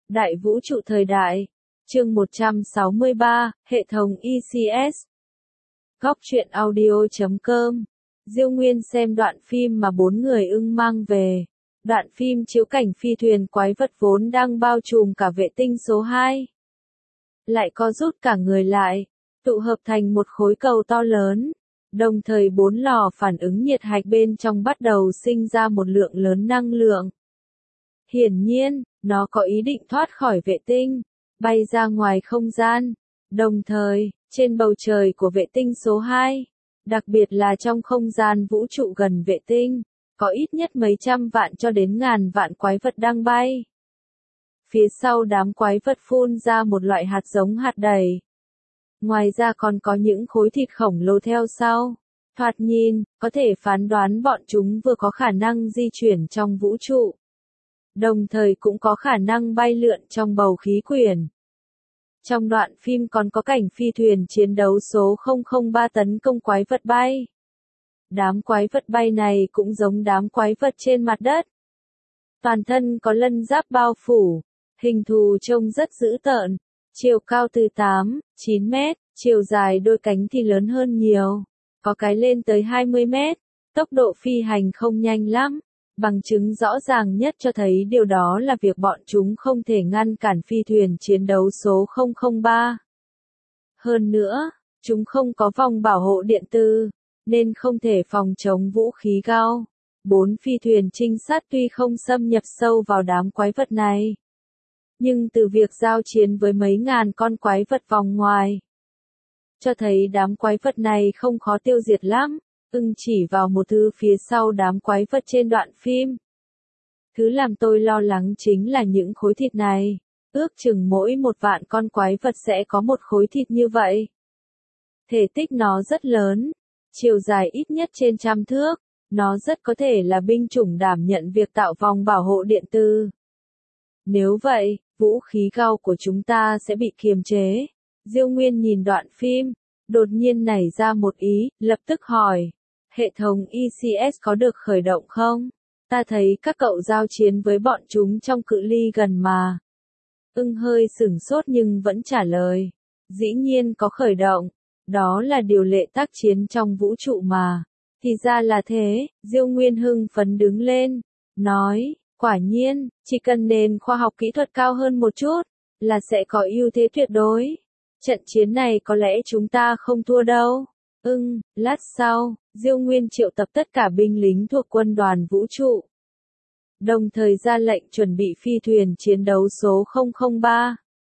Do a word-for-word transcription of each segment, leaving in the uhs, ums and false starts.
Đại vũ trụ thời đại. Chương một trăm sáu mươi ba, hệ thống E C S. Góc truyện audio chấm com. Diêu Nguyên xem đoạn phim mà bốn người ưng mang về. Đoạn phim chiếu cảnh phi thuyền quái vật vốn đang bao trùm cả vệ tinh số hai. Lại co rút cả người lại, tụ hợp thành một khối cầu to lớn. Đồng thời bốn lò phản ứng nhiệt hạch bên trong bắt đầu sinh ra một lượng lớn năng lượng. Hiển nhiên, nó có ý định thoát khỏi vệ tinh, bay ra ngoài không gian. Đồng thời, trên bầu trời của vệ tinh số hai, đặc biệt là trong không gian vũ trụ gần vệ tinh, có ít nhất mấy trăm vạn cho đến ngàn vạn quái vật đang bay. Phía sau đám quái vật phun ra một loại hạt giống hạt đầy. Ngoài ra còn có những khối thịt khổng lồ theo sau. Thoạt nhìn, có thể phán đoán bọn chúng vừa có khả năng di chuyển trong vũ trụ, đồng thời cũng có khả năng bay lượn trong bầu khí quyển. Trong đoạn phim còn có cảnh phi thuyền chiến đấu số không không ba tấn công quái vật bay. Đám quái vật bay này cũng giống đám quái vật trên mặt đất. Toàn thân có lân giáp bao phủ, hình thù trông rất dữ tợn, chiều cao từ tám, chín mét, chiều dài đôi cánh thì lớn hơn nhiều, có cái lên tới hai mươi mét, tốc độ phi hành không nhanh lắm. Bằng chứng rõ ràng nhất cho thấy điều đó là việc bọn chúng không thể ngăn cản phi thuyền chiến đấu số không không ba. Hơn nữa, chúng không có vòng bảo hộ điện tử, nên không thể phòng chống vũ khí cao. Bốn phi thuyền trinh sát tuy không xâm nhập sâu vào đám quái vật này, nhưng từ việc giao chiến với mấy ngàn con quái vật vòng ngoài, cho thấy đám quái vật này không khó tiêu diệt lắm. Ưng chỉ vào một thứ phía sau đám quái vật trên đoạn phim. Thứ làm tôi lo lắng chính là những khối thịt này. Ước chừng mỗi một vạn con quái vật sẽ có một khối thịt như vậy. Thể tích nó rất lớn, chiều dài ít nhất trên trăm thước. Nó rất có thể là binh chủng đảm nhận việc tạo vòng bảo hộ điện tử. Nếu vậy, vũ khí cao của chúng ta sẽ bị kiềm chế. Diêu Nguyên nhìn đoạn phim, đột nhiên nảy ra một ý, lập tức hỏi. Hệ thống E C S có được khởi động không? Ta thấy các cậu giao chiến với bọn chúng trong cự ly gần mà. Ưng hơi sửng sốt nhưng vẫn trả lời. Dĩ nhiên có khởi động. Đó là điều lệ tác chiến trong vũ trụ mà. Thì ra là thế, Diêu Nguyên hưng phấn đứng lên. Nói, quả nhiên, chỉ cần nền khoa học kỹ thuật cao hơn một chút, là sẽ có ưu thế tuyệt đối. Trận chiến này có lẽ chúng ta không thua đâu. Ưng, lát sau, Diêu Nguyên triệu tập tất cả binh lính thuộc quân đoàn vũ trụ. Đồng thời ra lệnh chuẩn bị phi thuyền chiến đấu số không không ba.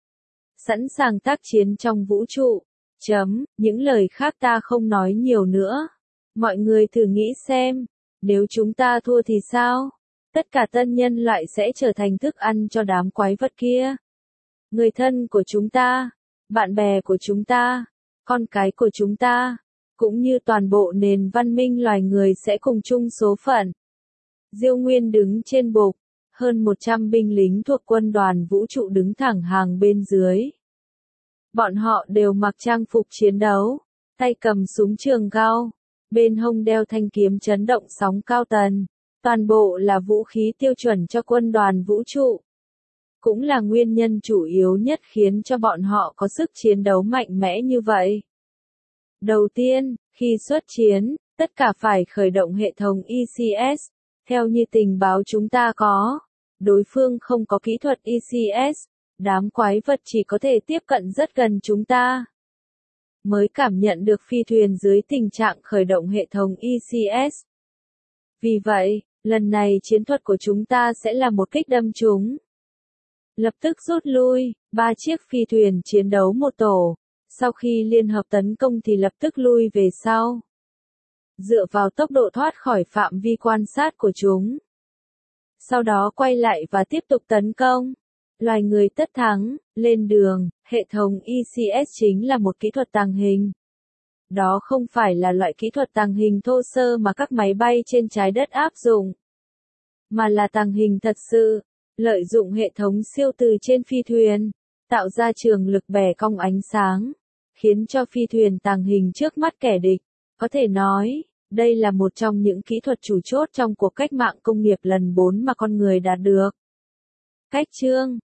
Sẵn sàng tác chiến trong vũ trụ. Chấm, những lời khác ta không nói nhiều nữa. Mọi người thử nghĩ xem, nếu chúng ta thua thì sao? Tất cả tân nhân loại sẽ trở thành thức ăn cho đám quái vật kia. Người thân của chúng ta, bạn bè của chúng ta, con cái của chúng ta, cũng như toàn bộ nền văn minh loài người sẽ cùng chung số phận. Diêu Nguyên đứng trên bục, hơn một trăm binh lính thuộc quân đoàn vũ trụ đứng thẳng hàng bên dưới. Bọn họ đều mặc trang phục chiến đấu, tay cầm súng trường cao, bên hông đeo thanh kiếm chấn động sóng cao tần. Toàn bộ là vũ khí tiêu chuẩn cho quân đoàn vũ trụ. Cũng là nguyên nhân chủ yếu nhất khiến cho bọn họ có sức chiến đấu mạnh mẽ như vậy. Đầu tiên, khi xuất chiến, tất cả phải khởi động hệ thống E C S. Theo như tình báo chúng ta có, đối phương không có kỹ thuật E C S, đám quái vật chỉ có thể tiếp cận rất gần chúng ta. Mới cảm nhận được phi thuyền dưới tình trạng khởi động hệ thống E C S. Vì vậy, lần này chiến thuật của chúng ta sẽ là một kích đâm chúng. Lập tức rút lui, ba chiếc phi thuyền chiến đấu một tổ. Sau khi liên hợp tấn công thì lập tức lui về sau. Dựa vào tốc độ thoát khỏi phạm vi quan sát của chúng. Sau đó quay lại và tiếp tục tấn công. Loài người tất thắng, lên đường, hệ thống E C S chính là một kỹ thuật tàng hình. Đó không phải là loại kỹ thuật tàng hình thô sơ mà các máy bay trên trái đất áp dụng, mà là tàng hình thật sự, lợi dụng hệ thống siêu từ trên phi thuyền, tạo ra trường lực bẻ cong ánh sáng, khiến cho phi thuyền tàng hình trước mắt kẻ địch. Có thể nói, đây là một trong những kỹ thuật chủ chốt trong cuộc cách mạng công nghiệp lần bốn mà con người đạt được. Cách chương,